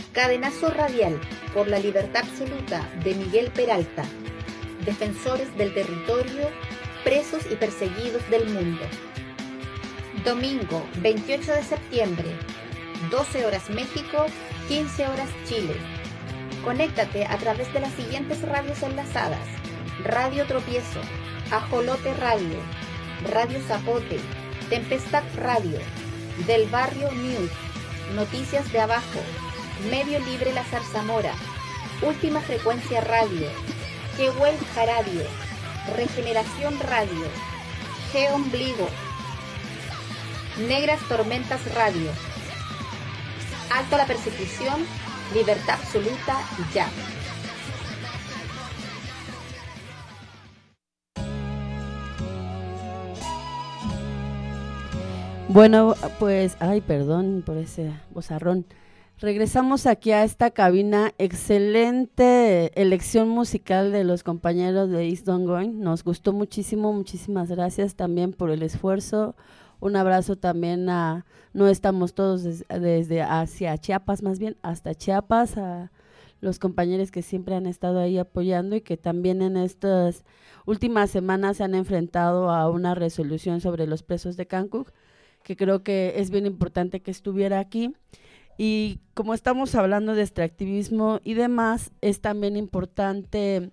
Cadenazo radial por la libertad absoluta de Miguel Peralta. Defensores del territorio, presos y perseguidos del mundo. Domingo 28 de septiembre, 12 horas México, 15 horas Chile. Conéctate a través de las siguientes radios enlazadas: Radio Tropiezo, Ajolote Radio, Radio Zapote, Tempestad Radio, Del Barrio News, Noticias de Abajo, Medio Libre La Zarzamora, Última Frecuencia Radio, Quehuel Radio, Regeneración Radio, G Ombligo, Negras Tormentas Radio. Alto a la persecución, libertad absoluta ya. Bueno, pues, perdón por ese bozarrón. Regresamos aquí a esta cabina. Excelente elección musical de los compañeros de East Ongoing. Nos gustó muchísimo, muchísimas gracias también por el esfuerzo. Un abrazo también a No Estamos Todos desde hacia Chiapas, más bien hasta Chiapas, a los compañeros que siempre han estado ahí apoyando y que también en estas últimas semanas se han enfrentado a una resolución sobre los presos de Cancún, que creo que es bien importante que estuviera aquí. Y como estamos hablando de extractivismo y demás, es también importante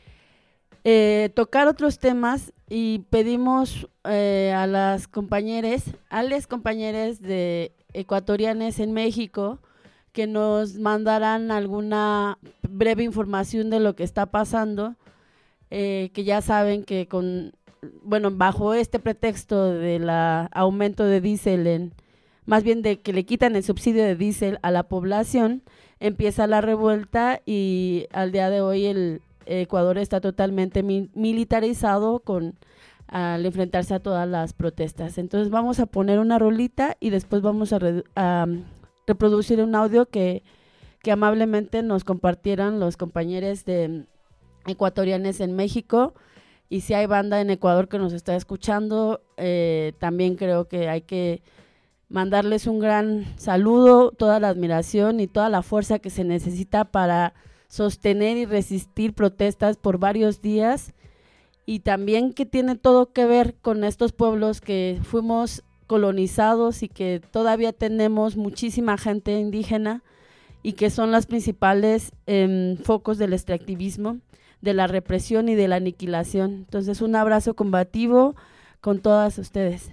tocar otros temas, y pedimos a las compañeras de ecuatorianes en México que nos mandaran alguna breve información de lo que está pasando, que ya saben que bajo este pretexto del aumento de diésel, más bien de que le quitan el subsidio de diésel a la población, empieza la revuelta, y al día de hoy el Ecuador está totalmente militarizado al enfrentarse a todas las protestas. Entonces vamos a poner una rolita y después vamos a reproducir un audio que amablemente nos compartieron los compañeros de ecuatorianos en México. Y si hay banda en Ecuador que nos está escuchando, también creo que hay que mandarles un gran saludo, toda la admiración y toda la fuerza que se necesita para sostener y resistir protestas por varios días, y también que tiene todo que ver con estos pueblos que fuimos colonizados y que todavía tenemos muchísima gente indígena y que son las principales focos del extractivismo, de la represión y de la aniquilación. Entonces, un abrazo combativo con todas ustedes.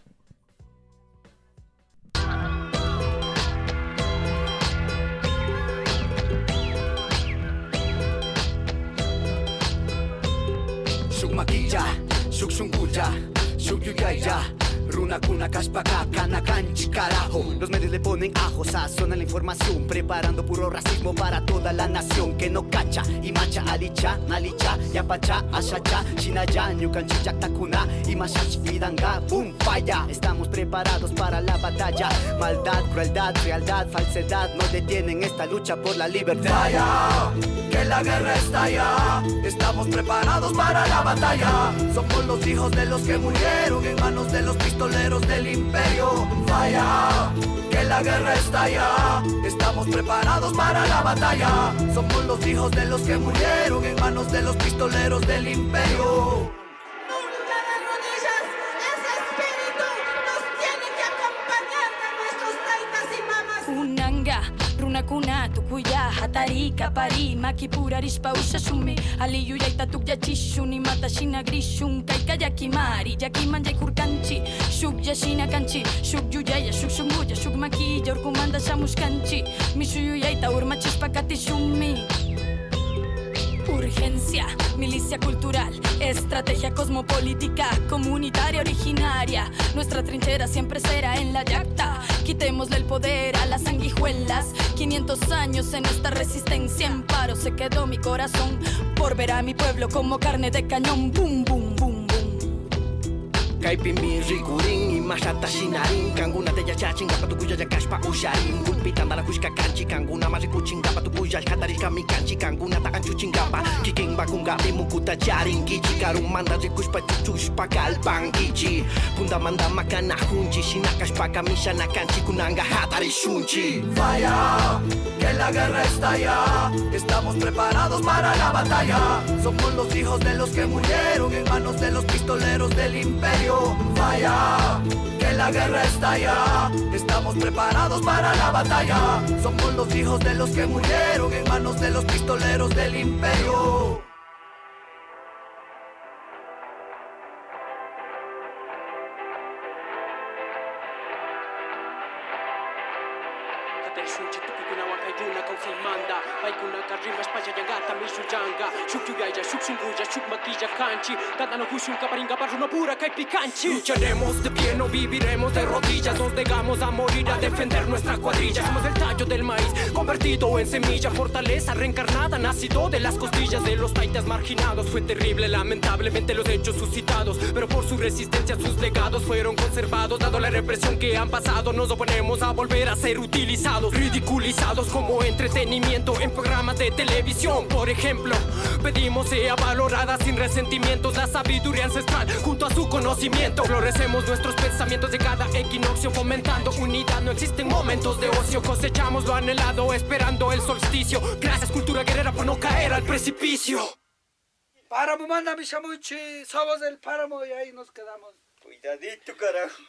Maquilla, Shukshunguya, Shukyuyaya, Runa Kuna Kashpaka, Kanakanchi, carajo. Los medios le ponen ajo, sazona la información, preparando puro racismo para toda la nación que no cacha. Y macha, alicha, nalicha, yapacha, ashacha, shinaya, nyukanchicha, takuna, y mashash, idanga, boom, falla. Estamos preparados para la batalla. Maldad, crueldad, realidad, falsedad no detienen esta lucha por la libertad. Falla, que la guerra estalla. Estamos preparados para la batalla. Somos los hijos de los que murieron en manos de los pistoleros del imperio. Falla, que la guerra estalla. Estamos preparados para la batalla. Somos los hijos de los que murieron en manos de los pistoleros del imperio. Nunca de rodillas, ese espíritu nos tiene que acompañar de nuestros taitas y mamas. Unanga, runakuna, tukuya, hatarika, pari, makipura, rispa, usasumi, aliyu, yaita, tukya, chishuni, matashina, grishun, kaika, yakimari, yakiman, yakurkanchi, shuk, yashina, kanchi, shuk, yuyaya, shuk, shumuya, shuk, maquilla, urkumanda, shamuskanchi, mishuyu, yaita, urmachispa, katishumi. Urgencia, milicia cultural, estrategia cosmopolítica, comunitaria originaria. Nuestra trinchera siempre será en la yacta. Quitémosle el poder a las sanguijuelas. 500 años en esta resistencia. En paro se quedó mi corazón por ver a mi pueblo como carne de cañón. Boom, boom, boom, boom. Kaipimi rikurin imashata shinarin kanguna te yachachin gapa tukuya yakashpa usharin gulpitanda la kushka kanchi kanguna marikuchin gapa tukuya katarishka mi kanchi kanguna ta anchuchin gapa kikin bakunga mukuta charin gichi karumanda rikushpa chuchushpa kalpan gichi punda manda makana hunchi shinakashpa kamisha nakanchi kunanga hatari shunchi. Vaya, que la guerra está ya, estamos preparados para la batalla. Somos los hijos de los que murieron en manos de los pistoleros del imperio. Vaya, que la guerra está ya, estamos preparados para la batalla. Somos los hijos de los que murieron en manos de los pistoleros del imperio. Lucharemos de pie, no viviremos de rodillas. Nos negamos a morir a defender nuestra cuadrilla. Somos el tallo del maíz convertido en semilla, fortaleza reencarnada, nacido de las costillas de los taitas marginados. Fue terrible, lamentablemente los hechos suscitados, pero por su resistencia sus legados fueron conservados. Dado la represión que han pasado, nos oponemos a volver a ser utilizados, ridiculizados como entretenimiento en programas de televisión. Por ejemplo, pedimos sea valorada sin resentimientos la sabiduría ancestral junto a su conocimiento. Florecemos nuestros pensamientos de cada equinoccio, fomentando unidad. No existen momentos de ocio, cosechamos lo anhelado esperando el solsticio. Gracias cultura guerrera por no caer al precipicio. Páramo, manda mi chamuchi, somos del páramo y ahí nos quedamos. Cuidadito, carajo.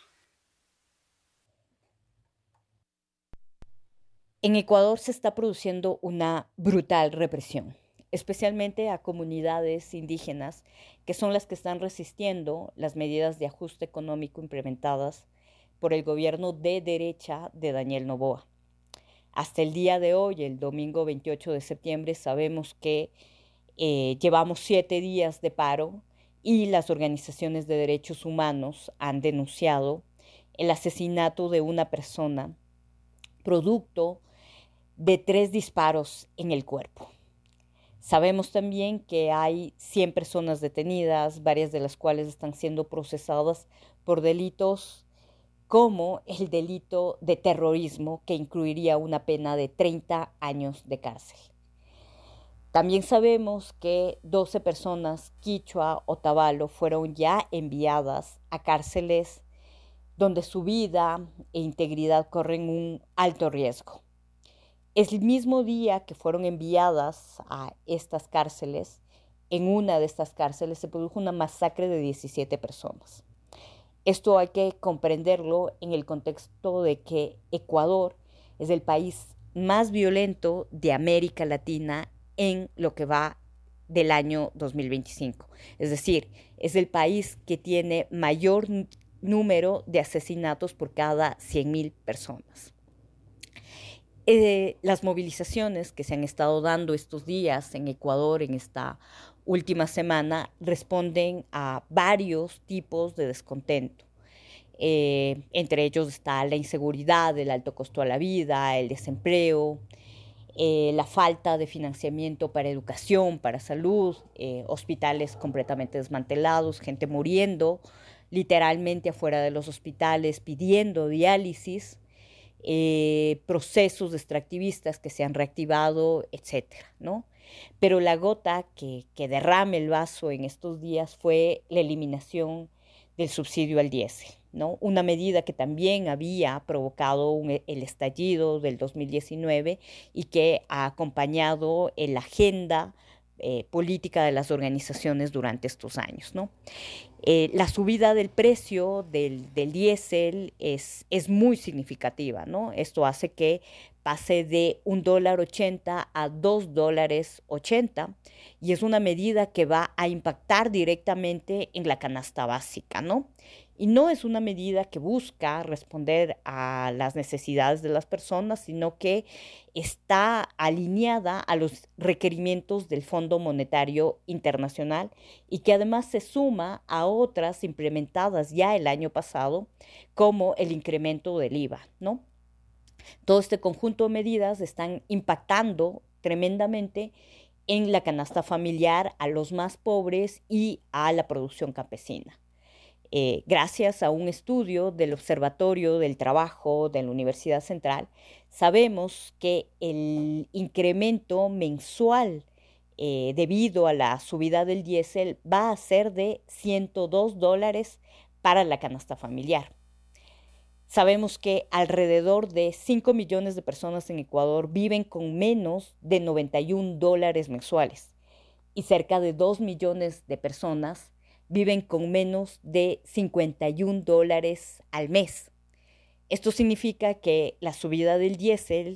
En Ecuador se está produciendo una brutal represión, especialmente a comunidades indígenas, que son las que están resistiendo las medidas de ajuste económico implementadas por el gobierno de derecha de Daniel Noboa. Hasta el día de hoy, el domingo 28 de septiembre, sabemos que llevamos 7 días de paro y las organizaciones de derechos humanos han denunciado el asesinato de una persona producto de 3 disparos en el cuerpo. Sabemos también que hay 100 personas detenidas, varias de las cuales están siendo procesadas por delitos como el delito de terrorismo, que incluiría una pena de 30 años de cárcel. También sabemos que 12 personas quichua o tabalo fueron ya enviadas a cárceles donde su vida e integridad corren un alto riesgo. El mismo día que fueron enviadas a estas cárceles, en una de estas cárceles se produjo una masacre de 17 personas. Esto hay que comprenderlo en el contexto de que Ecuador es el país más violento de América Latina en lo que va del año 2025. Es decir, es el país que tiene mayor número de asesinatos por cada 100,000 personas. Las movilizaciones que se han estado dando estos días en Ecuador en esta última semana responden a varios tipos de descontento. Entre ellos está la inseguridad, el alto costo a la vida, el desempleo, la falta de financiamiento para educación, para salud, hospitales completamente desmantelados, gente muriendo literalmente afuera de los hospitales pidiendo diálisis, procesos extractivistas que se han reactivado, etcétera, ¿no? Pero la gota que derrama el vaso en estos días fue la eliminación del subsidio al diésel, ¿no? Una medida que también había provocado el estallido del 2019 y que ha acompañado en la agenda política de las organizaciones durante estos años, ¿no? La subida del precio del diésel es muy significativa, ¿no? Esto hace que pase de $1.80 a $2.80 y es una medida que va a impactar directamente en la canasta básica, ¿no? Y no es una medida que busca responder a las necesidades de las personas, sino que está alineada a los requerimientos del Fondo Monetario Internacional y que además se suma a otras implementadas ya el año pasado, como el incremento del IVA, ¿no? Todo este conjunto de medidas están impactando tremendamente en la canasta familiar, a los más pobres y a la producción campesina. Gracias a un estudio del Observatorio del Trabajo de la Universidad Central, sabemos que el incremento mensual debido a la subida del diésel va a ser de $102 para la canasta familiar. Sabemos que alrededor de 5 millones de personas en Ecuador viven con menos de $91 mensuales y cerca de 2 millones de personas viven con menos de $51 al mes. Esto significa que la subida del diésel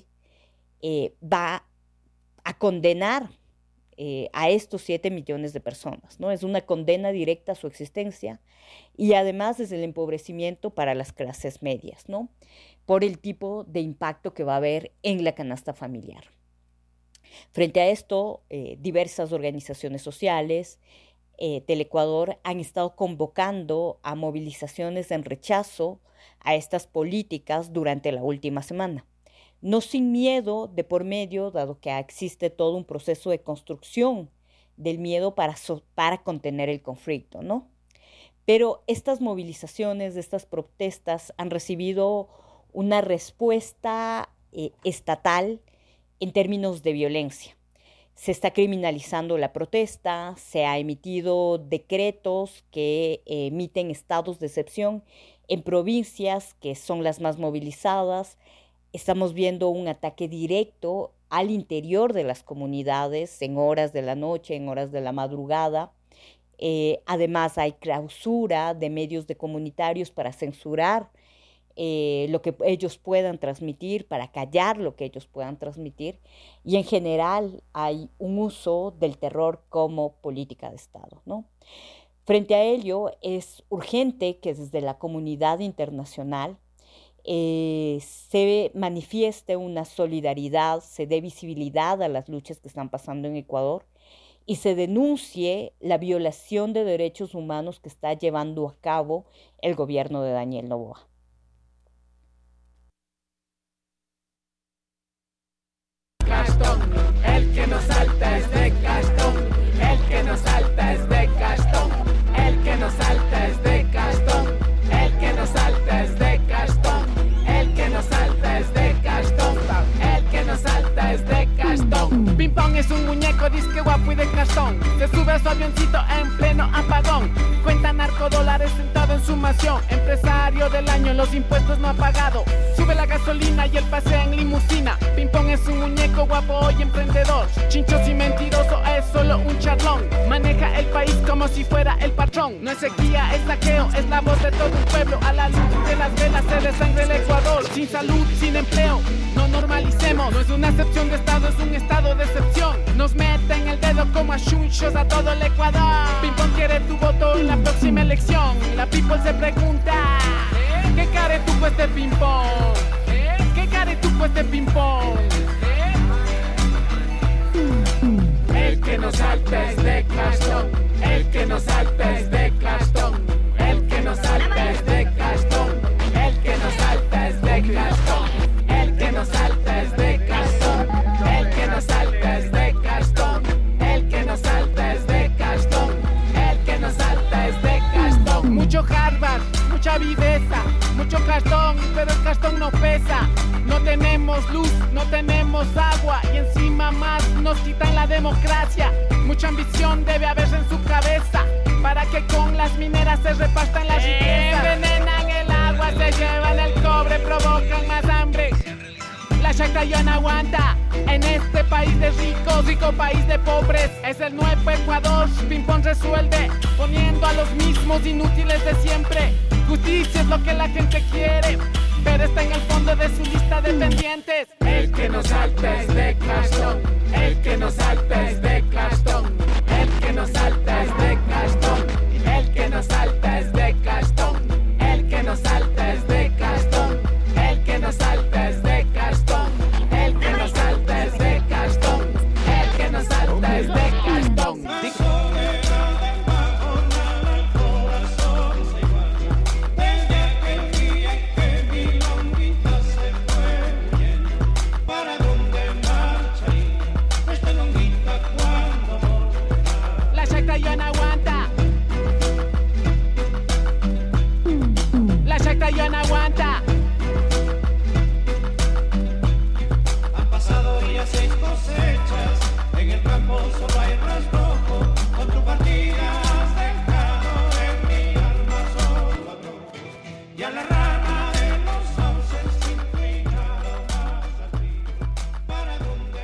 va a condenar a estos 7 millones de personas, ¿no? Es una condena directa a su existencia y además es el empobrecimiento para las clases medias, ¿no? Por el tipo de impacto que va a haber en la canasta familiar. Frente a esto, diversas organizaciones sociales del Ecuador han estado convocando a movilizaciones en rechazo a estas políticas durante la última semana. No sin miedo de por medio, dado que existe todo un proceso de construcción del miedo para contener el conflicto, ¿no? Pero estas movilizaciones, estas protestas han recibido una respuesta estatal en términos de violencia. Se está criminalizando la protesta, se ha emitido decretos que emiten estados de excepción en provincias que son las más movilizadas. Estamos viendo un ataque directo al interior de las comunidades en horas de la noche, en horas de la madrugada. Además, hay clausura de medios comunitarios para censurar lo que ellos puedan transmitir, para callar lo que ellos puedan transmitir. Y en general hay un uso del terror como política de Estado, ¿no? Frente a ello, es urgente que desde la comunidad internacional se manifieste una solidaridad, se dé visibilidad a las luchas que están pasando en Ecuador y se denuncie la violación de derechos humanos que está llevando a cabo el gobierno de Daniel Noboa. Castón, el que no salta es de Castón, el que no salta es de Castón, el que no salta es de Castón, el que no salta es de Castón, el que no salta es de Castón, el que no salta es de Castón. Ping Pong es un muñeco disque guapo y de Castón, se sube a su avioncito en pleno apagón, cuenta narcodólares sentado en su mansión, empresario del año, los impuestos no ha pagado, sube la gasolina y el pasea en limusina. Ping Pong es un muñeco guapo y emprendedor, chinchoso y mentiroso, es solo un charlón, maneja el país como si fuera el patrón, no es sequía, es saqueo, es la voz de todo un pueblo, a la luz de las velas se desangre el Ecuador, sin salud, sin empleo, no normalicemos, no es una excepción de estado, es un estado de excepción, nos meten el dedo como a chunchos a todo el Ecuador. Ping Pong quiere tu voto en la próxima elección, la people se pregunta, ¿qué care tú pues de Ping Pong? ¿Qué care tú pues de Ping Pong? El que no salta es de Castón, el que no salta es de Castón, el que no salta es de Castón, el que no salta es de Castón, el que no salta es de Castón, el que no salta es de Castón, el que no salta es de Castón, el que no salta es de Castón. Mucho Harvard, mucha viveza, mucho Castón, pero el Castón no pesa. No tenemos luz, no tenemos agua y encima más nos quitan la democracia. Mucha ambición debe haberse en su cabeza para que con las mineras se repartan las riquezas. Envenenan el agua, se llevan el cobre, provocan más hambre. La chacra ya no aguanta en este país de ricos, rico país de pobres. Es el nuevo Ecuador, Ping Pong resuelve, poniendo a los mismos inútiles de siempre. Justicia es lo que la gente quiere, pero está en el fondo de su lista de pendientes. El que no salta es de Castón, el que no salta es de Castón, el que no salta es de Castón, el que no salta es de Castón, el que no salta es de Castón, el que no salta es de Castón, el que no salta es de Castón, el que no salta es de Castón. hambre ya no aguanta. Han pasado días 6 cosechas, en el campo solo hay rastrojo. Con tu partida has dejado en mi alma solo abrojos. Y a la rama de los sauces inclinado más al río. ¿Para dónde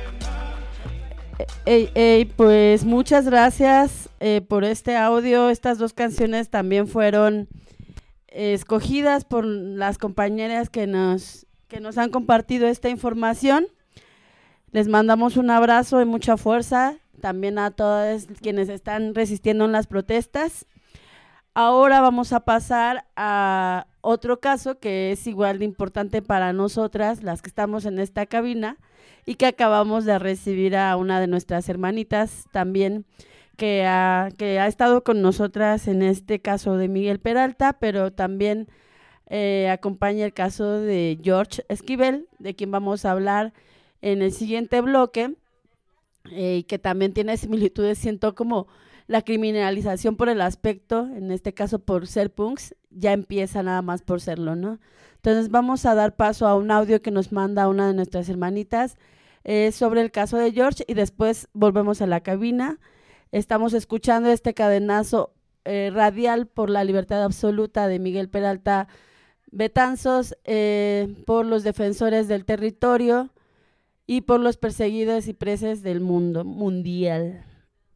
marcha? Pues muchas gracias por este audio. Estas 2 canciones también fueron escogidas por las compañeras que nos han compartido esta información. Les mandamos un abrazo y mucha fuerza también a todos quienes están resistiendo en las protestas. Ahora vamos a pasar a otro caso que es igual de importante para nosotras, las que estamos en esta cabina, y que acabamos de recibir a una de nuestras hermanitas también, que ha estado con nosotras en este caso de Miguel Peralta, pero también acompaña el caso de George Esquivel, de quien vamos a hablar en el siguiente bloque, y que también tiene similitudes, siento como la criminalización por el aspecto, en este caso por ser punks, ya empieza nada más por serlo, ¿no? Entonces vamos a dar paso a un audio que nos manda una de nuestras hermanitas sobre el caso de George, y después volvemos a la cabina. Estamos escuchando este cadenazo radial por la libertad absoluta de Miguel Peralta Betanzos, por los defensores del territorio y por los perseguidos y presos del mundo mundial.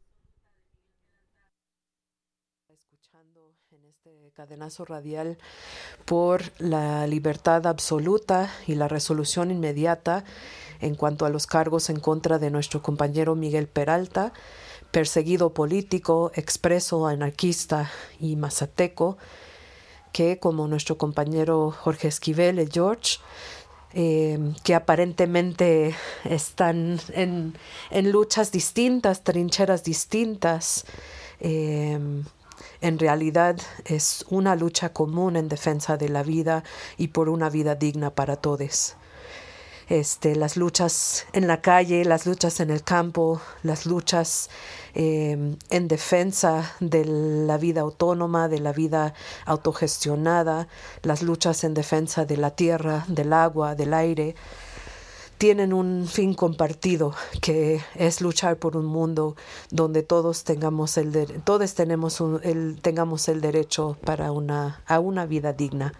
Escuchando en este cadenazo radial por la libertad absoluta y la resolución inmediata en cuanto a los cargos en contra de nuestro compañero Miguel Peralta, perseguido político, expreso, anarquista y mazateco, que como nuestro compañero Jorge Esquivel y George, que aparentemente están en luchas distintas, trincheras distintas, en realidad es una lucha común en defensa de la vida y por una vida digna para todos. Las luchas en la calle, las luchas en el campo, las luchas en defensa de la vida autónoma, de la vida autogestionada, las luchas en defensa de la tierra, del agua, del aire, tienen un fin compartido, que es luchar por un mundo donde todos tengamos tengamos el derecho a una vida digna.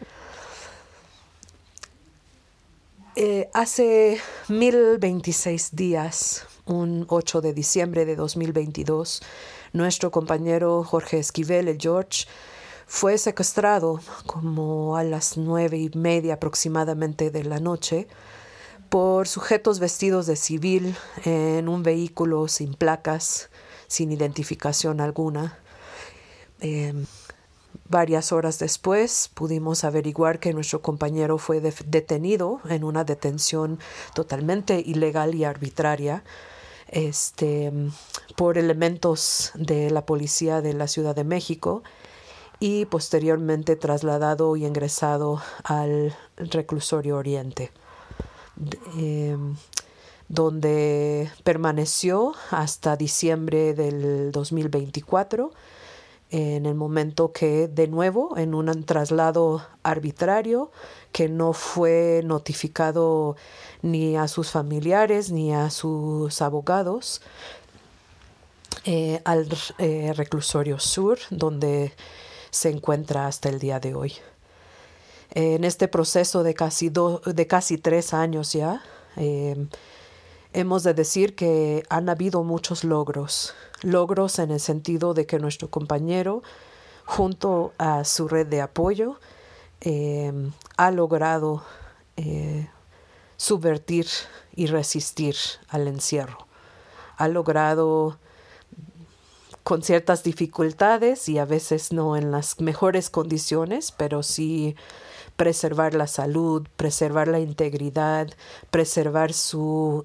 Hace 1026 días, un 8 de diciembre de 2022, nuestro compañero Jorge Esquivel, el George, fue secuestrado como a las 9:30 aproximadamente de la noche por sujetos vestidos de civil en un vehículo sin placas, sin identificación alguna. Varias horas después pudimos averiguar que nuestro compañero fue detenido en una detención totalmente ilegal y arbitraria por elementos de la policía de la Ciudad de México, y posteriormente trasladado y ingresado al reclusorio Oriente, donde permaneció hasta diciembre del 2024, en el momento que, de nuevo, en un traslado arbitrario que no fue notificado ni a sus familiares ni a sus abogados, al reclusorio sur, donde se encuentra hasta el día de hoy. En este proceso de casi 3 años ya, hemos de decir que han habido muchos logros en el sentido de que nuestro compañero, junto a su red de apoyo, ha logrado subvertir y resistir al encierro. Ha logrado, con ciertas dificultades y a veces no en las mejores condiciones, pero sí preservar la salud, preservar la integridad, preservar su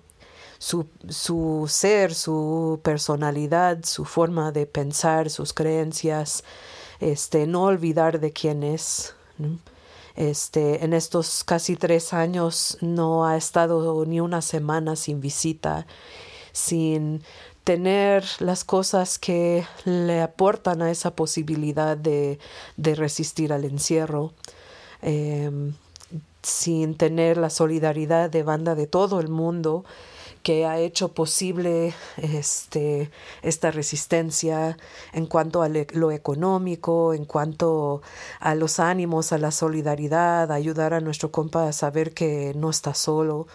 ser, su personalidad, su forma de pensar, sus creencias, no olvidar de quién es, ¿no? En estos casi 3 años no ha estado ni una semana sin visita, sin tener las cosas que le aportan a esa posibilidad de resistir al encierro. sin tener la solidaridad de banda de todo el mundo que ha hecho posible esta resistencia en cuanto a lo económico, en cuanto a los ánimos, a la solidaridad, a ayudar a nuestro compa a saber que no está solo,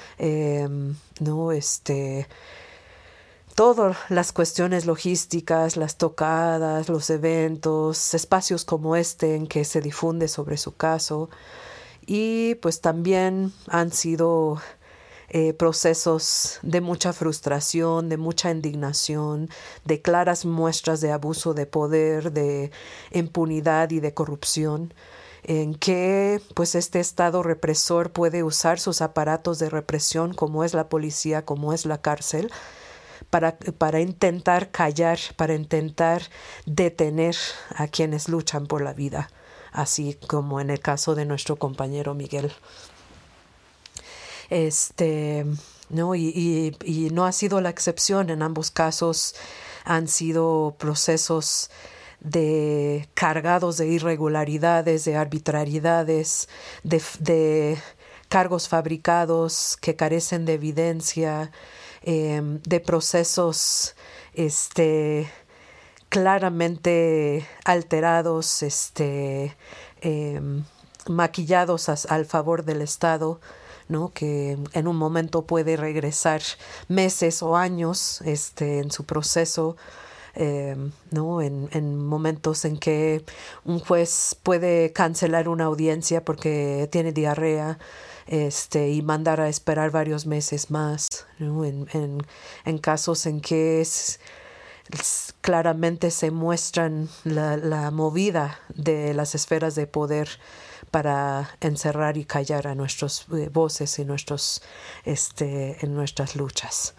todas las cuestiones logísticas, las tocadas, los eventos, espacios como este en que se difunde sobre su caso. Y pues también han sido procesos de mucha frustración, de mucha indignación, de claras muestras de abuso de poder, de impunidad y de corrupción, en que pues este Estado represor puede usar sus aparatos de represión, como es la policía, como es la cárcel, para intentar callar, para intentar detener a quienes luchan por la vida, así como en el caso de nuestro compañero Miguel. ¿No? Y no ha sido la excepción. En ambos casos han sido procesos cargados de irregularidades, de arbitrariedades, de cargos fabricados que carecen de evidencia, de procesos claramente alterados, maquillados al favor del Estado, ¿no? Que en un momento puede regresar meses o años en su proceso, ¿no? En momentos en que un juez puede cancelar una audiencia porque tiene diarrea, y mandar a esperar varios meses más, ¿no? En casos en que claramente se muestran la movida de las esferas de poder para encerrar y callar a nuestras voces y en nuestras luchas.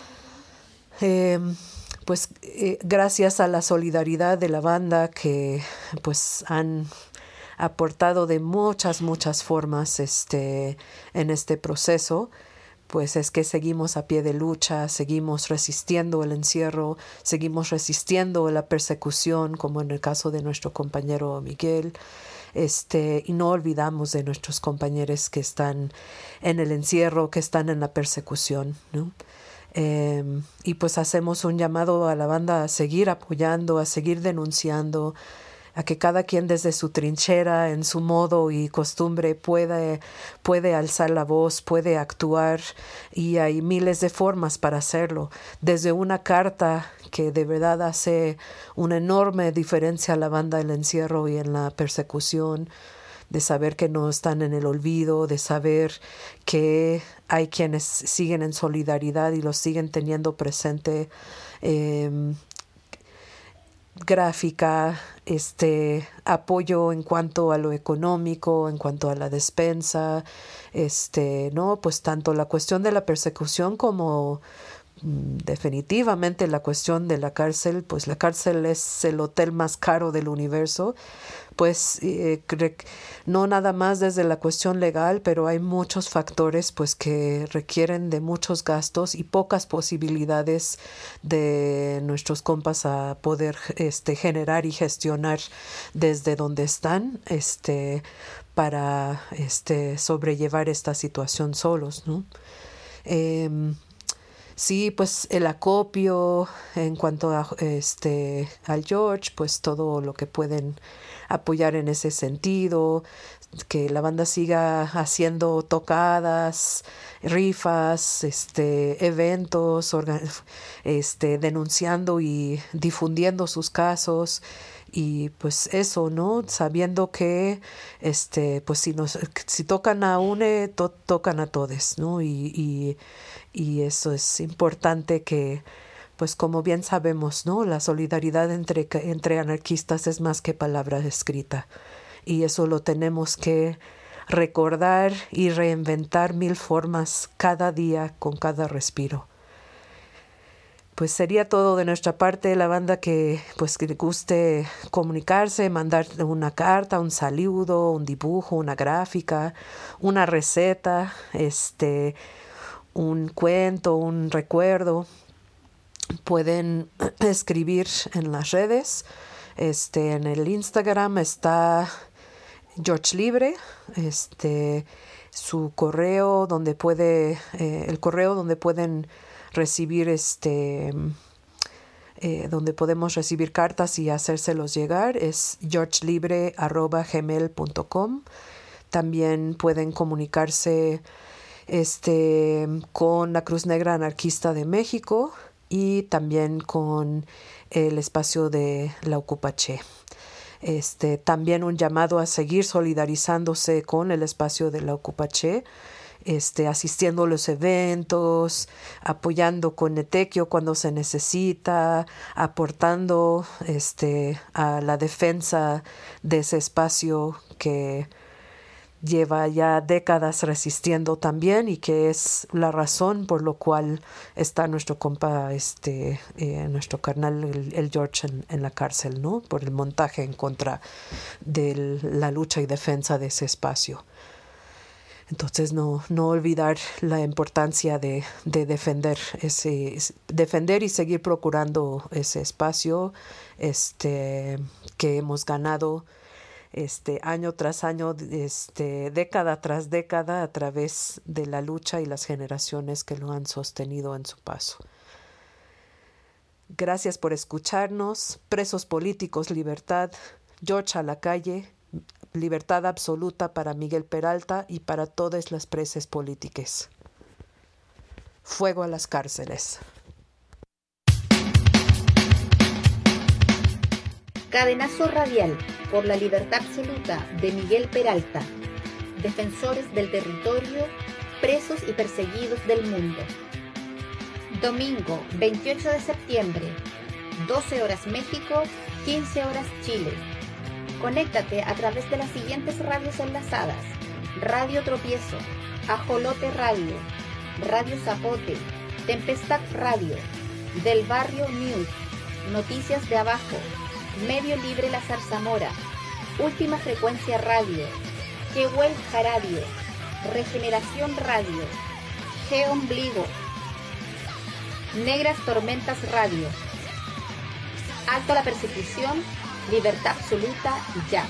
Gracias a la solidaridad de la banda que pues han aportado de muchas formas en este proceso, pues es que seguimos a pie de lucha, seguimos resistiendo el encierro, seguimos resistiendo la persecución, como en el caso de nuestro compañero Miguel, y no olvidamos de nuestros compañeros que están en el encierro, que están en la persecución, ¿no? Y pues hacemos un llamado a la banda a seguir apoyando, a seguir denunciando, a que cada quien desde su trinchera, en su modo y costumbre, puede alzar la voz, puede actuar, y hay miles de formas para hacerlo. Desde una carta que de verdad hace una enorme diferencia a la banda del encierro y en la persecución, de saber que no están en el olvido, de saber que hay quienes siguen en solidaridad y los siguen teniendo presente, gráfica, apoyo en cuanto a lo económico, en cuanto a la despensa, no, pues tanto la cuestión de la persecución como definitivamente la cuestión de la cárcel. Pues la cárcel es el hotel más caro del universo, pues no nada más desde la cuestión legal, pero hay muchos factores pues que requieren de muchos gastos y pocas posibilidades de nuestros compas a poder generar y gestionar desde donde están para sobrellevar esta situación solos, ¿no? Sí, pues el acopio en cuanto a al George, pues todo lo que pueden apoyar en ese sentido, que la banda siga haciendo tocadas, rifas, eventos, denunciando y difundiendo sus casos. Y pues eso, ¿no? Sabiendo que pues si tocan a UNE, tocan a todos, ¿no? Y eso es importante, que pues como bien sabemos, ¿no? La solidaridad entre anarquistas es más que palabra escrita, y eso lo tenemos que recordar y reinventar 1000 formas cada día con cada respiro. Pues sería todo de nuestra parte. La banda que pues que le guste comunicarse, mandar una carta, un saludo, un dibujo, una gráfica, una receta, un cuento, un recuerdo, pueden escribir en las redes. En el Instagram está George Libre, su correo donde el correo donde pueden recibir donde podemos recibir cartas y hacérselos llegar es georgelibre@gmail.com. También pueden comunicarse con la Cruz Negra Anarquista de México y también con el espacio de la Ocupache. También un llamado a seguir solidarizándose con el espacio de la Ocupache, asistiendo a los eventos, apoyando con Netequio cuando se necesita, aportando a la defensa de ese espacio que lleva ya décadas resistiendo también y que es la razón por lo cual está nuestro compa, nuestro carnal, el George en la cárcel, ¿no? Por el montaje en contra de la lucha y defensa de ese espacio. Entonces no olvidar la importancia de defender y seguir procurando ese espacio que hemos ganado año tras año, década tras década, a través de la lucha y las generaciones que lo han sostenido en su paso. Gracias por escucharnos. Presos políticos, libertad. George a la calle. Libertad absoluta para Miguel Peralta y para todas las preses políticas. Fuego a las cárceles. Cadenazo radial por la libertad absoluta de Miguel Peralta. Defensores del territorio, presos y perseguidos del mundo. Domingo 28 de septiembre, 12 horas México, 15 horas Chile. Conéctate a través de las siguientes radios enlazadas: Radio Tropiezo, Ajolote Radio, Radio Zapote, Tempestad Radio, Del Barrio News, Noticias de Abajo, Medio Libre La Zarzamora, Última Frecuencia Radio, Quehuel Radio, Regeneración Radio, G-Ombligo, Negras Tormentas Radio. Alto a la persecución, libertad absoluta ya.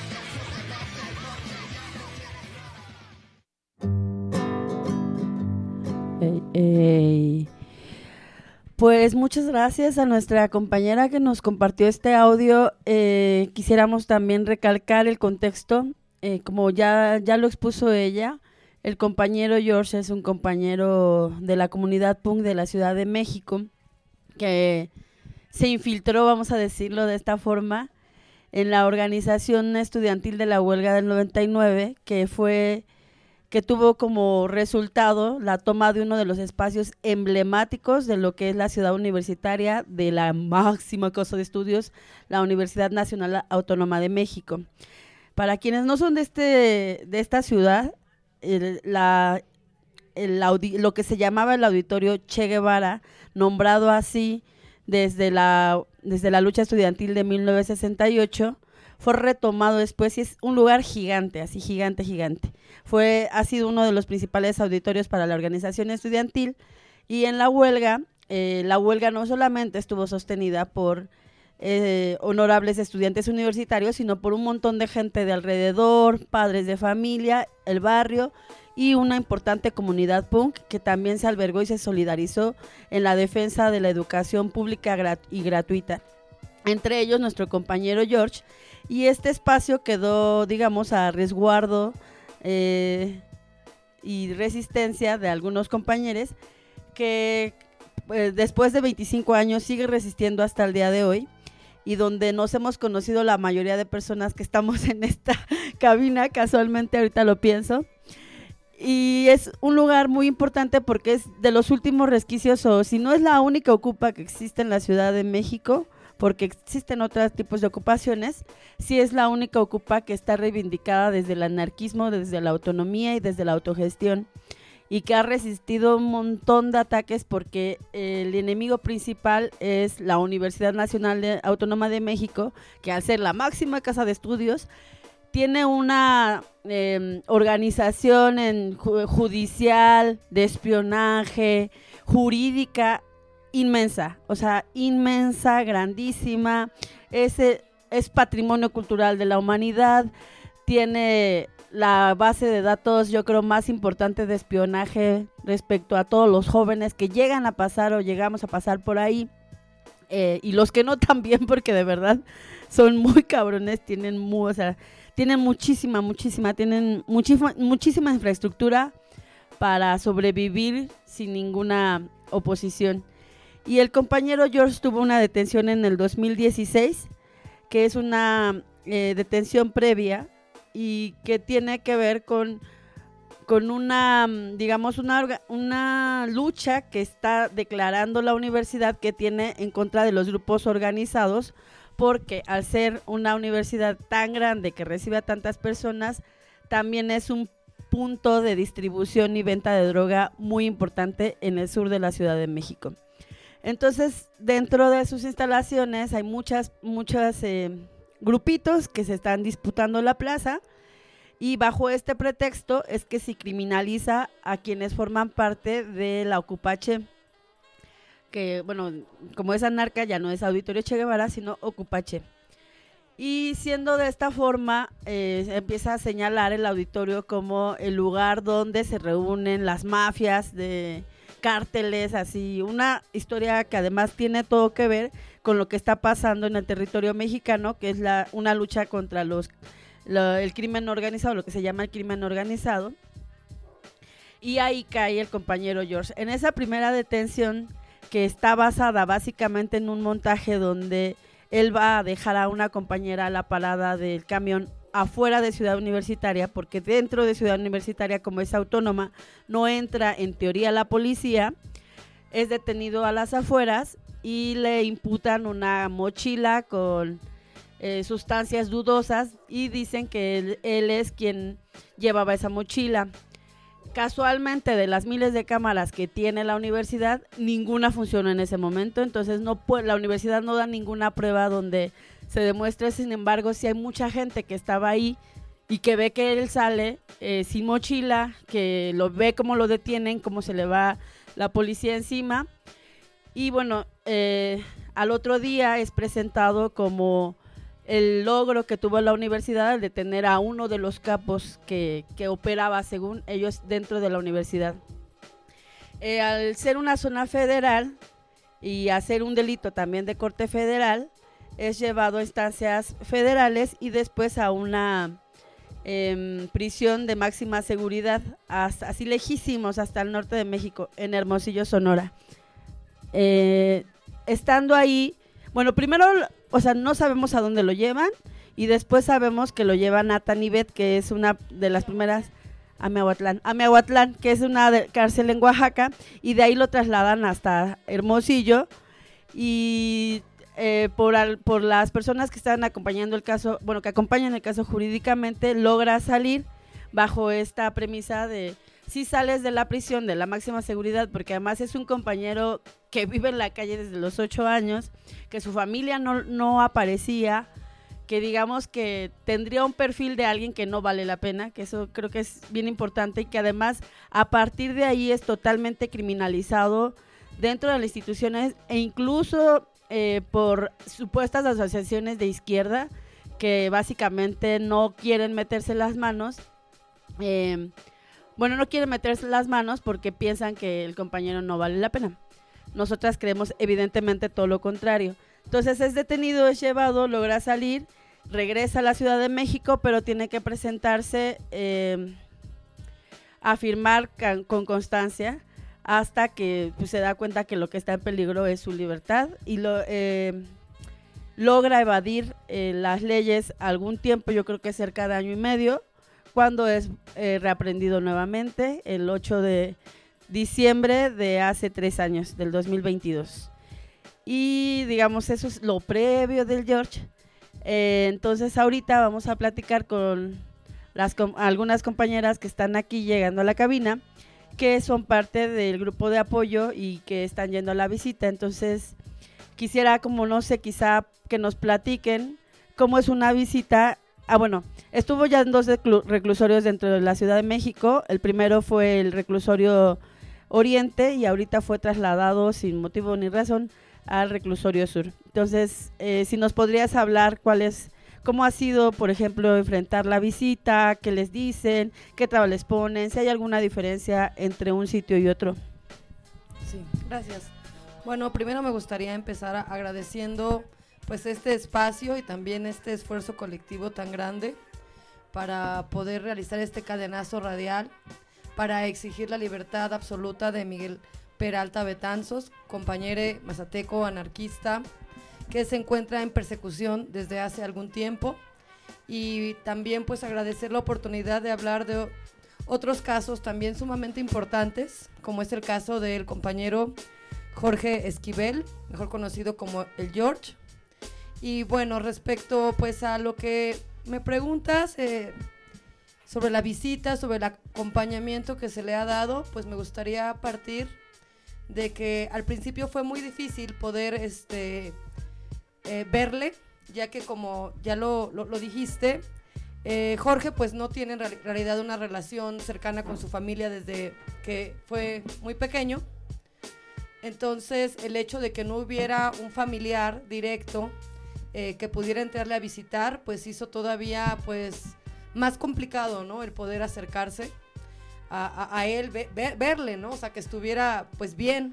Pues muchas gracias a nuestra compañera que nos compartió este audio. Quisiéramos también recalcar el contexto, como ya lo expuso ella. El compañero George es un compañero de la comunidad punk de la Ciudad de México que se infiltró, vamos a decirlo de esta forma, en la organización estudiantil de la huelga del 99, que tuvo como resultado la toma de uno de los espacios emblemáticos de lo que es la ciudad universitaria de la máxima casa de estudios, la Universidad Nacional Autónoma de México. Para quienes no son de esta ciudad, lo que se llamaba el Auditorio Che Guevara, nombrado así desde la lucha estudiantil de 1968, fue retomado después y es un lugar gigante, así gigante. Ha sido uno de los principales auditorios para la organización estudiantil, y en la huelga no solamente estuvo sostenida por honorables estudiantes universitarios, sino por un montón de gente de alrededor, padres de familia, el barrio y una importante comunidad punk que también se albergó y se solidarizó en la defensa de la educación pública y gratuita. Entre ellos nuestro compañero George, y este espacio quedó, digamos, a resguardo y resistencia de algunos compañeros que después de 25 años sigue resistiendo hasta el día de hoy, y donde nos hemos conocido la mayoría de personas que estamos en esta cabina, casualmente ahorita lo pienso. Y es un lugar muy importante porque es de los últimos resquicios, o si no es la única ocupa que existe en la Ciudad de México, porque existen otros tipos de ocupaciones, sí es la única ocupa que está reivindicada desde el anarquismo, desde la autonomía y desde la autogestión, y que ha resistido un montón de ataques porque el enemigo principal es la Universidad Nacional Autónoma de México, que al ser la máxima casa de estudios, tiene una organización judicial, de espionaje, jurídica inmensa, grandísima. Es patrimonio cultural de la humanidad. tiene la base de datos, yo creo, más importante de espionaje respecto a todos los jóvenes que llegan a pasar o llegamos a pasar por ahí, y los que no también, porque de verdad son muy cabrones, tienen muchísima infraestructura para sobrevivir sin ninguna oposición. Y el compañero George tuvo una detención en el 2016, que es una detención previa y que tiene que ver con una, digamos, una lucha que está declarando la universidad que tiene en contra de los grupos organizados, porque al ser una universidad tan grande que recibe a tantas personas, también es un punto de distribución y venta de droga muy importante en el sur de la Ciudad de México. Entonces, dentro de sus instalaciones hay muchos grupitos que se están disputando la plaza, y bajo este pretexto es que se criminaliza a quienes forman parte de la Ocupache, que, bueno, como es anarca, ya no es Auditorio Che Guevara, sino Ocupache. Y siendo de esta forma, empieza a señalar el auditorio como el lugar donde se reúnen las mafias de cárteles, así, una historia que además tiene todo que ver con lo que está pasando en el territorio mexicano, que es una lucha contra el crimen organizado, lo que se llama el crimen organizado. Y ahí cae el compañero George. En esa primera detención, que está basada básicamente en un montaje donde él va a dejar a una compañera a la parada del camión afuera de Ciudad Universitaria, porque dentro de Ciudad Universitaria, como es autónoma, no entra en teoría la policía, es detenido a las afueras y le imputan una mochila con sustancias dudosas y dicen que él es quien llevaba esa mochila. Casualmente, de las miles de cámaras que tiene la universidad, ninguna funciona en ese momento, entonces la universidad no da ninguna prueba donde se demuestre. Sin embargo, si hay mucha gente que estaba ahí y que ve que él sale sin mochila, que lo ve cómo lo detienen, cómo se le va la policía encima, y bueno, al otro día es presentado como el logro que tuvo la universidad al detener a uno de los capos que operaba, según ellos, dentro de la universidad. Al ser una zona federal y hacer un delito también de corte federal, es llevado a instancias federales y después a una prisión de máxima seguridad, así lejísimos, hasta el norte de México, en Hermosillo, Sonora. Estando ahí, bueno, primero, o sea, no sabemos a dónde lo llevan, y después sabemos que lo llevan a Tanibet, que es una de las primeras, a Miahuatlán, que es una cárcel en Oaxaca, y de ahí lo trasladan hasta Hermosillo, y por las personas que están acompañando el caso, bueno, que acompañan el caso jurídicamente, logra salir bajo esta premisa de si sales de la prisión de la máxima seguridad, porque además es un compañero que vive en la calle desde los 8 años, que su familia no aparecía, que digamos que tendría un perfil de alguien que no vale la pena, que eso creo que es bien importante, y que además a partir de ahí es totalmente criminalizado dentro de las instituciones e incluso por supuestas asociaciones de izquierda que básicamente no quieren meterse las manos. Bueno, no quieren meterse las manos porque piensan que el compañero no vale la pena. Nosotras creemos evidentemente todo lo contrario. Entonces es detenido, es llevado, logra salir, regresa a la Ciudad de México, pero tiene que presentarse a firmar con constancia hasta que pues, se da cuenta que lo que está en peligro es su libertad, y logra evadir las leyes algún tiempo, yo creo que cerca de año y medio, cuando es reaprendido nuevamente el 8 de diciembre de hace 3 años, del 2022. Y digamos, eso es lo previo del George. Entonces ahorita vamos a platicar con algunas compañeras que están aquí llegando a la cabina, que son parte del grupo de apoyo y que están yendo a la visita. Entonces quisiera, como no sé, quizá que nos platiquen cómo es una visita. Bueno, estuvo ya en 2 reclusorios dentro de la Ciudad de México. El primero fue el reclusorio Oriente y ahorita fue trasladado sin motivo ni razón al reclusorio Sur. Entonces, si nos podrías hablar ¿Cómo ha sido, por ejemplo, enfrentar la visita? ¿Qué les dicen? ¿Qué trabas les ponen? ¿Si hay alguna diferencia entre un sitio y otro? Sí, gracias. Bueno, primero me gustaría empezar agradeciendo pues este espacio y también este esfuerzo colectivo tan grande para poder realizar este cadenazo radial, para exigir la libertad absoluta de Miguel Peralta Betanzos, compañero mazateco anarquista que se encuentra en persecución desde hace algún tiempo, y también pues agradecer la oportunidad de hablar de otros casos también sumamente importantes, como es el caso del compañero Jorge Esquivel, mejor conocido como el George. Y bueno, respecto pues a lo que me preguntas sobre la visita, sobre el acompañamiento que se le ha dado, pues me gustaría partir de que al principio fue muy difícil poder verle, ya que como ya lo dijiste, Jorge pues no tiene en realidad una relación cercana con su familia desde que fue muy pequeño. Entonces el hecho de que no hubiera un familiar directo que pudiera entrarle a visitar, pues hizo todavía pues más complicado, ¿no? El poder acercarse a él, verle, ¿no? O sea, que estuviera pues bien.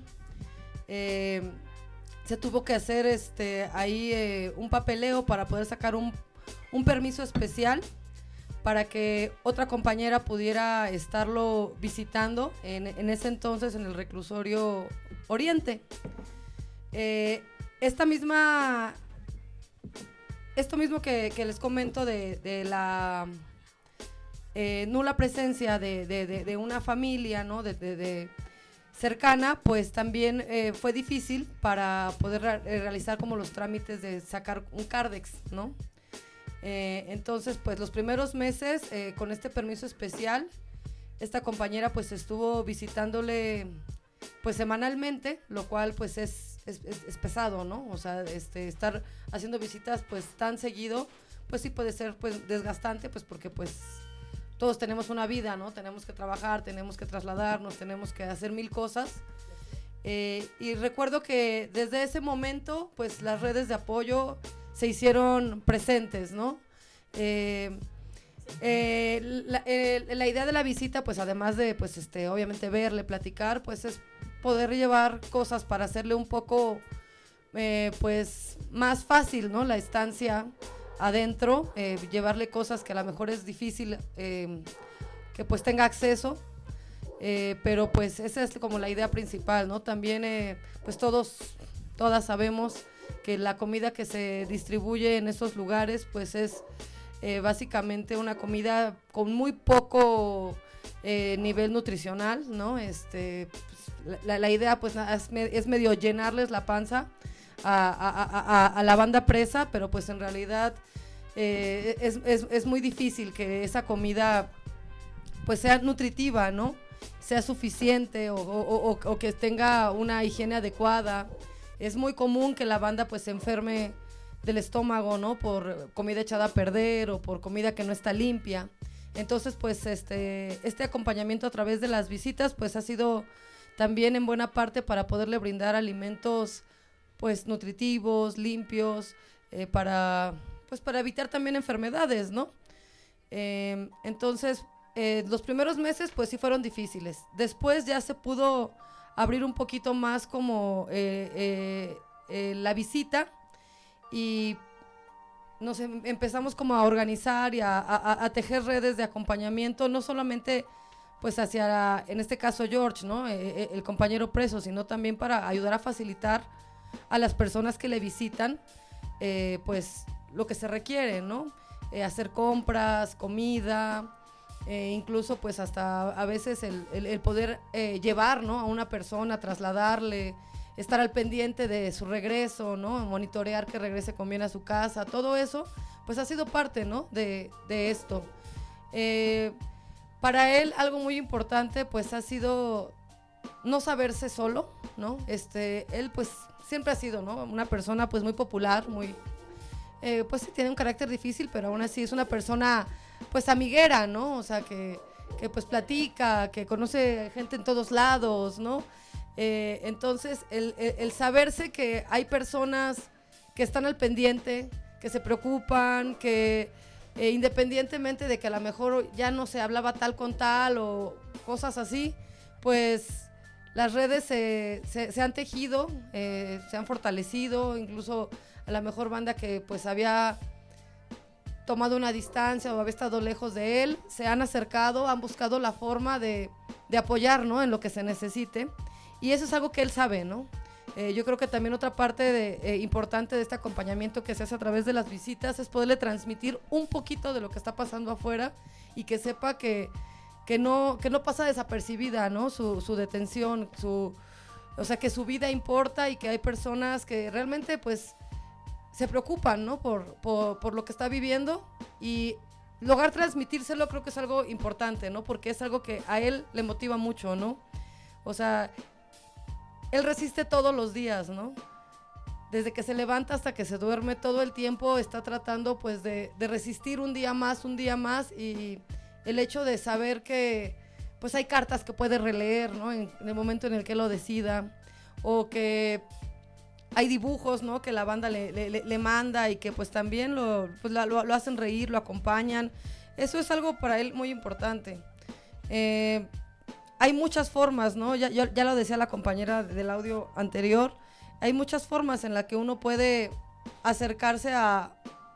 Se tuvo que hacer ahí un papeleo para poder sacar un permiso especial para que otra compañera pudiera estarlo visitando en ese entonces en el reclusorio Oriente. Esto mismo que les comento de la nula presencia de una familia, ¿no? de cercana, pues también fue difícil para poder realizar como los trámites de sacar un Cardex, ¿no? Entonces, pues los primeros meses con este permiso especial, esta compañera pues estuvo visitándole pues semanalmente, lo cual pues es pesado, ¿no? O sea, estar haciendo visitas pues tan seguido, pues sí puede ser pues desgastante, pues porque pues todos tenemos una vida, ¿no? Tenemos que trabajar, tenemos que trasladarnos, tenemos que hacer mil cosas. Y recuerdo que desde ese momento, pues las redes de apoyo se hicieron presentes, ¿no? La idea de la visita, pues además de, pues obviamente verle, platicar, pues es poder llevar cosas para hacerle un poco, pues más fácil, ¿no? La estancia adentro, llevarle cosas que a lo mejor es difícil que pues tenga acceso, pero pues esa es como la idea principal, ¿no? También pues todas sabemos que la comida que se distribuye en esos lugares pues es básicamente una comida con muy poco nivel nutricional, ¿no? Pues, la idea pues es medio llenarles la panza a la banda presa, pero pues en realidad es muy difícil que esa comida pues sea nutritiva, ¿no? Sea suficiente o que tenga una higiene adecuada. Es muy común que la banda pues se enferme del estómago, ¿no? Por comida echada a perder o por comida que no está limpia. Entonces pues este acompañamiento a través de las visitas pues ha sido también en buena parte para poderle brindar alimentos pues nutritivos, limpios, para evitar también enfermedades, ¿no? Entonces los primeros meses pues sí fueron difíciles. Después ya se pudo abrir un poquito más como la visita, y nos empezamos como a organizar y a tejer redes de acompañamiento, no solamente pues hacia, en este caso George, ¿no? El compañero preso, sino también para ayudar a facilitar a las personas que le visitan pues lo que se requiere, ¿no? Hacer compras, comida, incluso pues hasta a veces el poder llevar, ¿no? A una persona, trasladarle, estar al pendiente de su regreso, ¿no? Monitorear que regrese con bien a su casa, todo eso pues ha sido parte, ¿no? de esto. Para él algo muy importante pues ha sido no saberse solo, ¿no? Él pues siempre ha sido, ¿no? Una persona pues muy popular, muy pues sí tiene un carácter difícil, pero aún así es una persona pues amiguera, ¿no? O sea que pues platica, que conoce gente en todos lados, ¿no? Entonces el saberse que hay personas que están al pendiente, se preocupan, que independientemente de que a lo mejor ya no se hablaba tal con tal o cosas así, pues las redes se han tejido, se han fortalecido, incluso a lo mejor banda que pues había tomado una distancia o había estado lejos de él, se han acercado, han buscado la forma de apoyar, ¿no?, en lo que se necesite, y eso es algo que él sabe, ¿no? Yo creo que también otra parte importante de este acompañamiento que se hace a través de las visitas es poderle transmitir un poquito de lo que está pasando afuera y que sepa que no pasa desapercibida, ¿no?, su detención, o sea, que su vida importa y que hay personas que realmente pues se preocupan, ¿no?, por lo que está viviendo, y lograr transmitírselo creo que es algo importante, ¿no?, porque es algo que a él le motiva mucho, ¿no? O sea, él resiste todos los días, ¿no? Desde que se levanta hasta que se duerme, todo el tiempo está tratando pues de resistir un día más, y el hecho de saber que pues hay cartas que puede releer, ¿no?, en el momento en el que lo decida, o que hay dibujos, ¿no?, que la banda le manda y que pues también lo hacen reír, lo acompañan. Eso es algo para él muy importante. Hay muchas formas, ¿no? Ya lo decía la compañera del audio anterior, hay muchas formas en las que uno puede acercarse a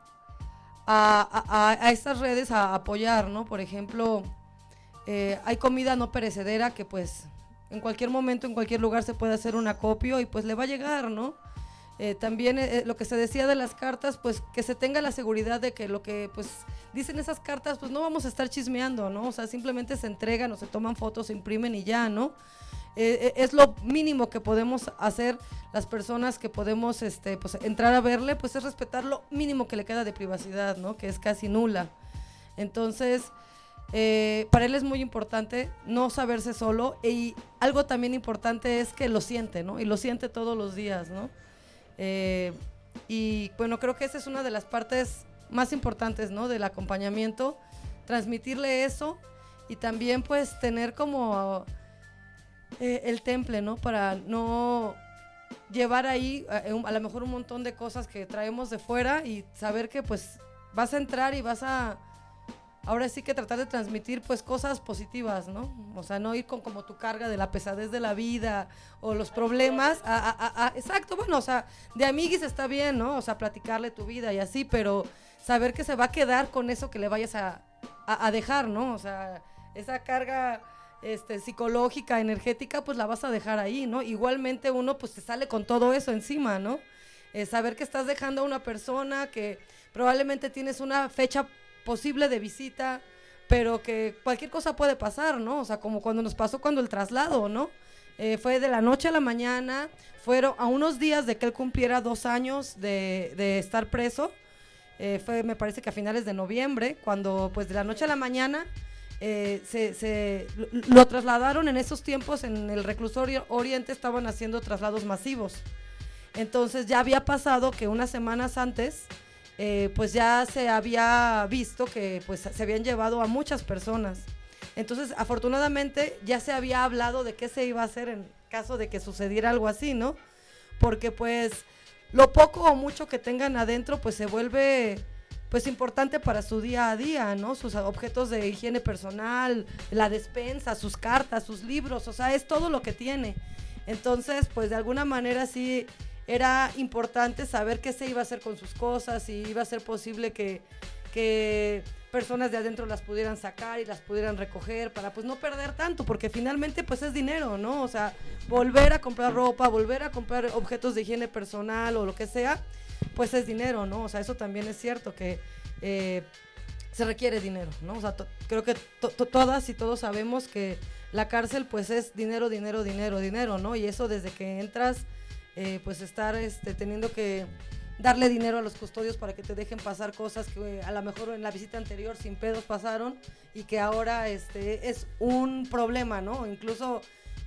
estas redes a apoyar, ¿no? Por ejemplo, hay comida no perecedera que pues en cualquier momento, en cualquier lugar se puede hacer un acopio y pues le va a llegar, ¿no? También lo que se decía de las cartas, pues que se tenga la seguridad de que lo que pues dicen esas cartas, pues no vamos a estar chismeando, ¿no? O sea, simplemente se entregan o se toman fotos, se imprimen y ya, ¿no? Es lo mínimo que podemos hacer las personas que podemos pues entrar a verle, pues es respetar lo mínimo que le queda de privacidad, ¿no?, que es casi nula. Entonces, para él es muy importante no saberse solo, y algo también importante es que lo siente, ¿no?, y lo siente todos los días, ¿no? Y bueno, creo que esa es una de las partes más importantes, ¿no?, del acompañamiento, transmitirle eso, y también pues tener como el temple, ¿no?, para no llevar ahí a lo mejor un montón de cosas que traemos de fuera, y saber que pues vas a entrar y vas a ahora sí que tratar de transmitir pues cosas positivas, ¿no? O sea, no ir con como tu carga de la pesadez de la vida o los problemas, exacto, bueno, o sea, de amiguis está bien, ¿no? O sea, platicarle tu vida y así, pero saber que se va a quedar con eso que le vayas a dejar, ¿no? O sea, esa carga psicológica, energética, pues la vas a dejar ahí, ¿no? Igualmente uno pues te sale con todo eso encima, ¿no? Saber que estás dejando a una persona que probablemente tienes una fecha posible de visita, pero que cualquier cosa puede pasar, ¿no? O sea, como cuando nos pasó cuando el traslado, ¿no? Fue de la noche a la mañana, fueron a unos días de que él cumpliera 2 años de estar preso, fue me parece que a finales de noviembre, cuando pues de la noche a la mañana lo trasladaron. En esos tiempos en el reclusorio Oriente estaban haciendo traslados masivos, entonces ya había pasado que unas semanas antes pues ya se había visto que pues se habían llevado a muchas personas. Entonces, afortunadamente ya se había hablado de qué se iba a hacer en caso de que sucediera algo así, ¿no? Porque pues lo poco o mucho que tengan adentro pues se vuelve pues importante para su día a día, ¿no? Sus objetos de higiene personal, la despensa, sus cartas, sus libros, o sea, es todo lo que tiene. Entonces, pues de alguna manera sí era importante saber qué se iba a hacer con sus cosas, y iba a ser posible que personas de adentro las pudieran sacar y las pudieran recoger para pues no perder tanto, porque finalmente pues es dinero, ¿no? O sea, volver a comprar ropa, volver a comprar objetos de higiene personal o lo que sea, pues es dinero, ¿no? O sea, eso también es cierto que se requiere dinero, ¿no? O sea, creo que todas y todos sabemos que la cárcel pues es dinero, dinero, dinero, dinero, ¿no? Y eso desde que entras pues estar teniendo que darle dinero a los custodios para que te dejen pasar cosas que a lo mejor en la visita anterior sin pedos pasaron y que ahora es un problema, ¿no? Incluso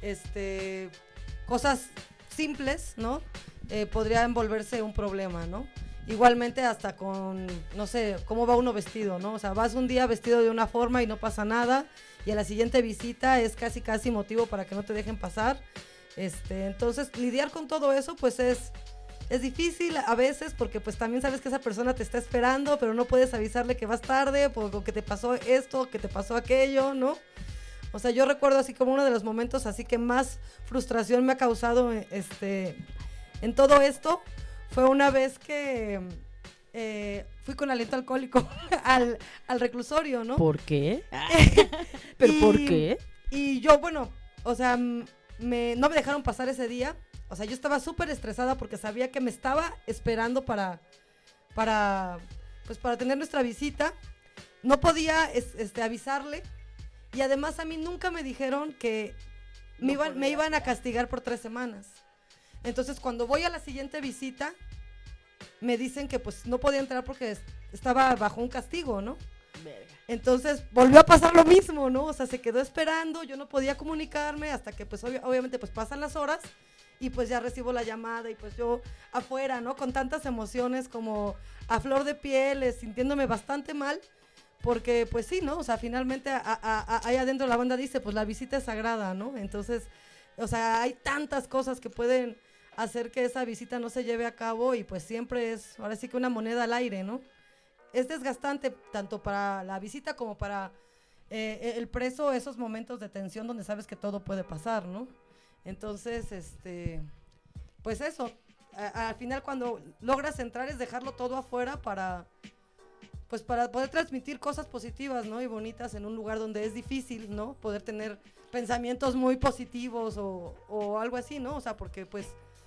cosas simples, ¿no? Podrían volverse un problema, ¿no? Igualmente hasta con, no sé, cómo va uno vestido, ¿no? O sea, vas un día vestido de una forma y no pasa nada, y a la siguiente visita es casi motivo para que no te dejen pasar. Entonces lidiar con todo eso pues es es difícil a veces porque pues también sabes que esa persona te está esperando, pero no puedes avisarle que vas tarde, porque te pasó esto, que te pasó aquello, ¿no? O sea, yo recuerdo así como uno de los momentos así que más frustración me ha causado en todo esto, fue una vez que fui con aliento alcohólico al reclusorio, ¿no? ¿Por qué? ¿Pero por qué? Y yo, bueno, o sea, no me dejaron pasar ese día. O sea, yo estaba súper estresada porque sabía que me estaba esperando para tener nuestra visita. No podía avisarle. Y además a mí nunca me dijeron que me iban a castigar por 3 semanas. Entonces, cuando voy a la siguiente visita, me dicen que pues no podía entrar porque estaba bajo un castigo, ¿no? Verga. Entonces, volvió a pasar lo mismo, ¿no? O sea, se quedó esperando, yo no podía comunicarme hasta que pues obviamente pues pasan las horas y pues ya recibo la llamada y pues yo afuera, ¿no? Con tantas emociones como a flor de piel, sintiéndome bastante mal. Porque, pues sí, ¿no? O sea, finalmente ahí adentro la banda dice, pues la visita es sagrada, ¿no? Entonces, o sea, hay tantas cosas que pueden hacer que esa visita no se lleve a cabo y pues siempre es, ahora sí que una moneda al aire, ¿no? Es desgastante tanto para la visita como para el preso, esos momentos de tensión donde sabes que todo puede pasar, ¿no? Entonces, pues eso, al final cuando logras entrar es dejarlo todo afuera para poder transmitir cosas positivas, ¿no? Y bonitas en un lugar donde es difícil, ¿no? Poder tener pensamientos muy positivos o algo así, ¿no? O sea, porque pues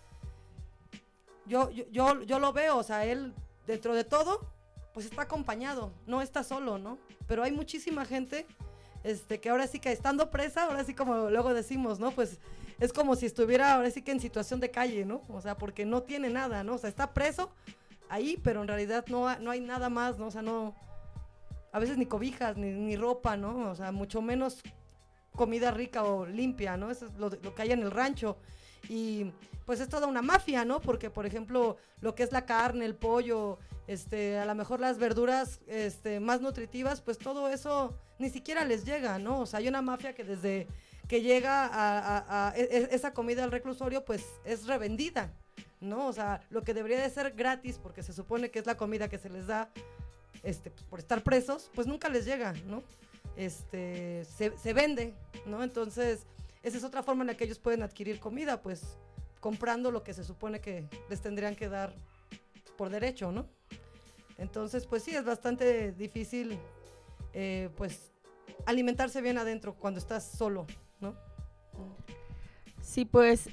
yo lo veo, o sea, él dentro de todo, pues está acompañado, no está solo, ¿no? Pero hay muchísima gente que ahora sí que estando presa, ahora sí como luego decimos, ¿no? Pues es como si estuviera ahora sí que en situación de calle, ¿no? O sea, porque no tiene nada, ¿no? O sea, está preso ahí, pero en realidad no hay nada más, ¿no? O sea, no, a veces ni cobijas, ni ropa, ¿no? O sea, mucho menos comida rica o limpia, ¿no? Eso es lo que hay en el rancho. Y pues es toda una mafia, ¿no? Porque, por ejemplo, lo que es la carne, el pollo, a lo mejor las verduras más nutritivas, pues todo eso ni siquiera les llega, ¿no? O sea, hay una mafia que desde que llega a esa comida al reclusorio, pues es revendida, ¿no? O sea, lo que debería de ser gratis, porque se supone que es la comida que se les da por estar presos, pues nunca les llega, ¿no? Se vende, ¿no? Entonces, esa es otra forma en la que ellos pueden adquirir comida, pues comprando lo que se supone que les tendrían que dar por derecho, ¿no? Entonces, pues sí, es bastante difícil, pues, alimentarse bien adentro cuando estás solo, ¿no? Sí, pues,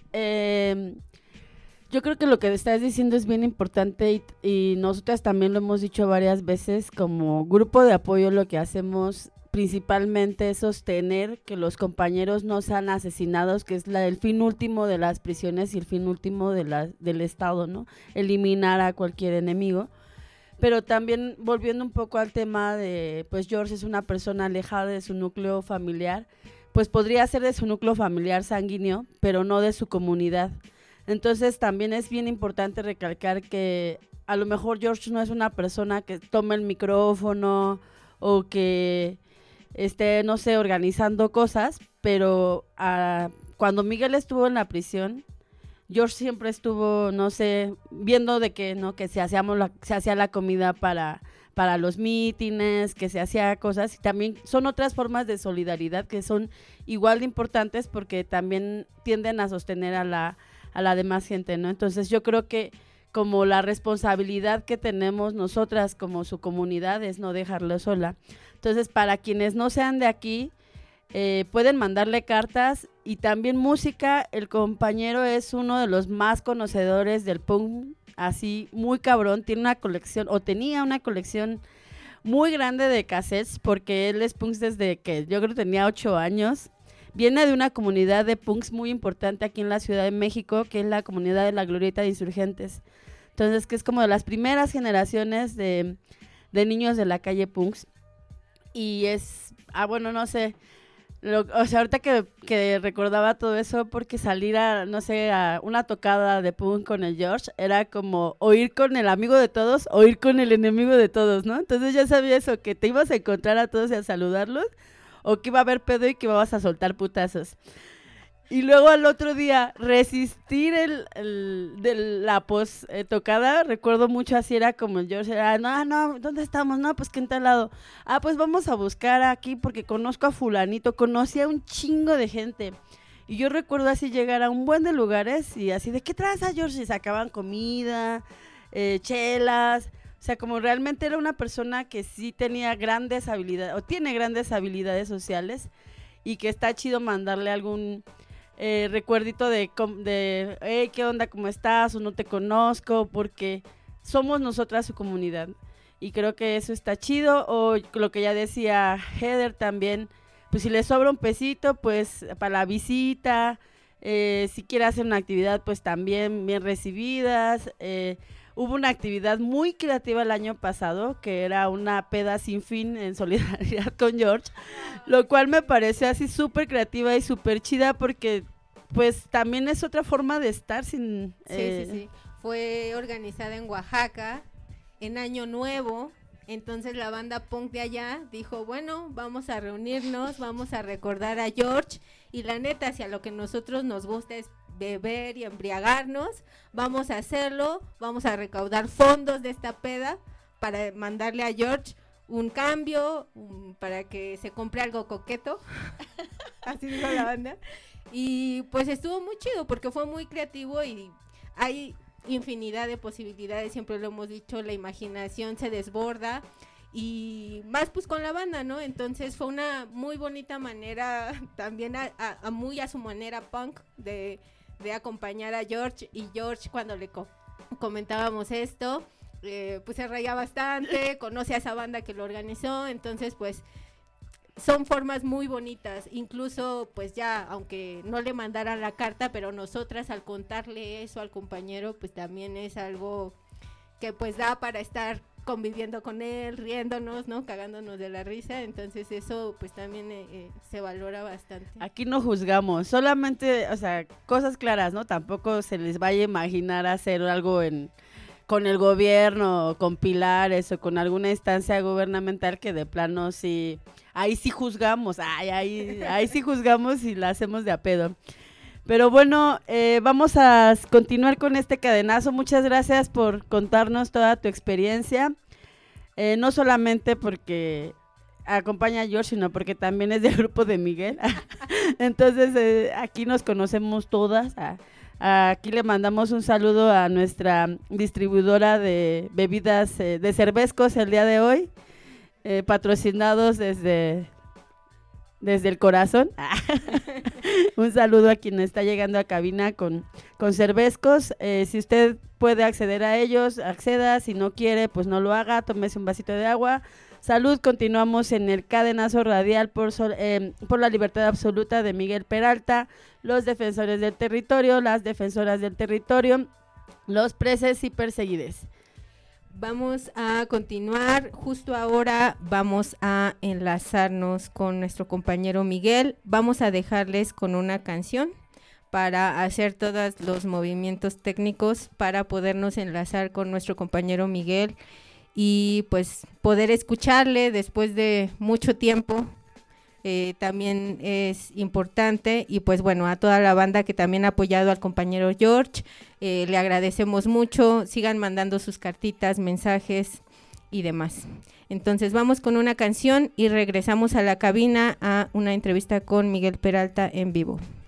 yo creo que lo que estás diciendo es bien importante y nosotras también lo hemos dicho varias veces, como grupo de apoyo lo que hacemos principalmente es sostener que los compañeros no sean asesinados, que es el fin último de las prisiones y el fin último del Estado, ¿no? Eliminar a cualquier enemigo. Pero también volviendo un poco al tema de, pues George es una persona alejada de su núcleo familiar, pues podría ser de su núcleo familiar sanguíneo, pero no de su comunidad. Entonces también es bien importante recalcar que a lo mejor George no es una persona que tome el micrófono o que esté, no sé, organizando cosas, pero cuando Miguel estuvo en la prisión, George siempre estuvo, no sé, viendo de que, ¿no? Que se hacía la comida para los mítines, que se hacía cosas, y también son otras formas de solidaridad que son igual de importantes porque también tienden a sostener a la demás gente, ¿no? Entonces yo creo que como la responsabilidad que tenemos nosotras como su comunidad es no dejarlo sola. Entonces, para quienes no sean de aquí, pueden mandarle cartas y también música. El compañero es uno de los más conocedores del punk, así muy cabrón. Tiene una colección, o tenía una colección muy grande de cassettes, porque él es punk desde que yo creo que tenía 8 años. Viene de una comunidad de punks muy importante aquí en la Ciudad de México, que es la comunidad de la Glorieta de Insurgentes. Entonces, que es como de las primeras generaciones de niños de la calle punks. Y es, bueno, no sé, o sea, ahorita que recordaba todo eso, porque salir a una tocada de punk con el George, era como o ir con el amigo de todos o ir con el enemigo de todos, ¿no? Entonces ya sabía eso, que te ibas a encontrar a todos y a saludarlos, o que iba a haber pedo y que ibas a soltar putazos. Y luego al otro día resistir la tocada, recuerdo mucho así era como George, era, no, ¿dónde estamos? No, pues que en tal lado. Pues vamos a buscar aquí porque conozco a fulanito, conocí a un chingo de gente. Y yo recuerdo así llegar a un buen de lugares y así, ¿de qué traes a George? Y sacaban comida, chelas. O sea, como realmente era una persona que sí tenía grandes habilidades, o tiene grandes habilidades sociales, y que está chido mandarle algún recuerdito de hey, ¿qué onda? ¿Cómo estás? O no te conozco, porque somos nosotras su comunidad. Y creo que eso está chido, o lo que ya decía Heather también, pues si le sobra un pesito, pues para la visita, si quiere hacer una actividad, pues también bien recibidas. Hubo una actividad muy creativa el año pasado, que era una peda sin fin en solidaridad con George, lo cual me pareció así súper creativa y súper chida, porque pues también es otra forma de estar sin... Sí. Fue organizada en Oaxaca, en Año Nuevo. Entonces la banda punk de allá dijo, bueno, vamos a reunirnos, vamos a recordar a George, y la neta, si a lo que nosotros nos gusta es beber y embriagarnos, vamos a hacerlo, vamos a recaudar fondos de esta peda para mandarle a George un cambio, para que se compre algo coqueto, así dijo la banda, y pues estuvo muy chido porque fue muy creativo y hay infinidad de posibilidades, siempre lo hemos dicho, la imaginación se desborda, y más pues con la banda, ¿no? Entonces fue una muy bonita manera, también muy a su manera punk, de acompañar a George. Y George, cuando le comentábamos esto, pues se reía bastante, conoce a esa banda que lo organizó, entonces pues son formas muy bonitas, incluso pues ya, aunque no le mandaran la carta, pero nosotras al contarle eso al compañero, pues también es algo que pues da para estar conviviendo con él, riéndonos, ¿no? Cagándonos de la risa, entonces eso pues también se valora bastante. Aquí no juzgamos, solamente, o sea, cosas claras, ¿no? Tampoco se les vaya a imaginar hacer algo con el gobierno, con pilares o con alguna instancia gubernamental que de plano sí, ahí sí juzgamos, ahí sí juzgamos y la hacemos de a pedo. Pero bueno, vamos a continuar con este cadenazo. Muchas gracias por contarnos toda tu experiencia, no solamente porque acompaña a George, sino porque también es del grupo de Miguel. Entonces aquí nos conocemos todas. Aquí le mandamos un saludo a nuestra distribuidora de bebidas de Cervezcos el día de hoy, patrocinados desde el corazón. Un saludo a quien está llegando a cabina con Cervezcos. Si usted puede acceder a ellos, acceda. Si no quiere, pues no lo haga. Tómese un vasito de agua. Salud. Continuamos en el cadenazo radial por la libertad absoluta de Miguel Peralta, los defensores del territorio, las defensoras del territorio, los presos y perseguidos. Vamos a continuar, justo ahora vamos a enlazarnos con nuestro compañero Miguel, vamos a dejarles con una canción para hacer todos los movimientos técnicos para podernos enlazar con nuestro compañero Miguel y pues poder escucharle después de mucho tiempo. También es importante y pues bueno, a toda la banda que también ha apoyado al compañero George, le agradecemos mucho, sigan mandando sus cartitas, mensajes y demás. Entonces vamos con una canción y regresamos a la cabina a una entrevista con Miguel Peralta en vivo.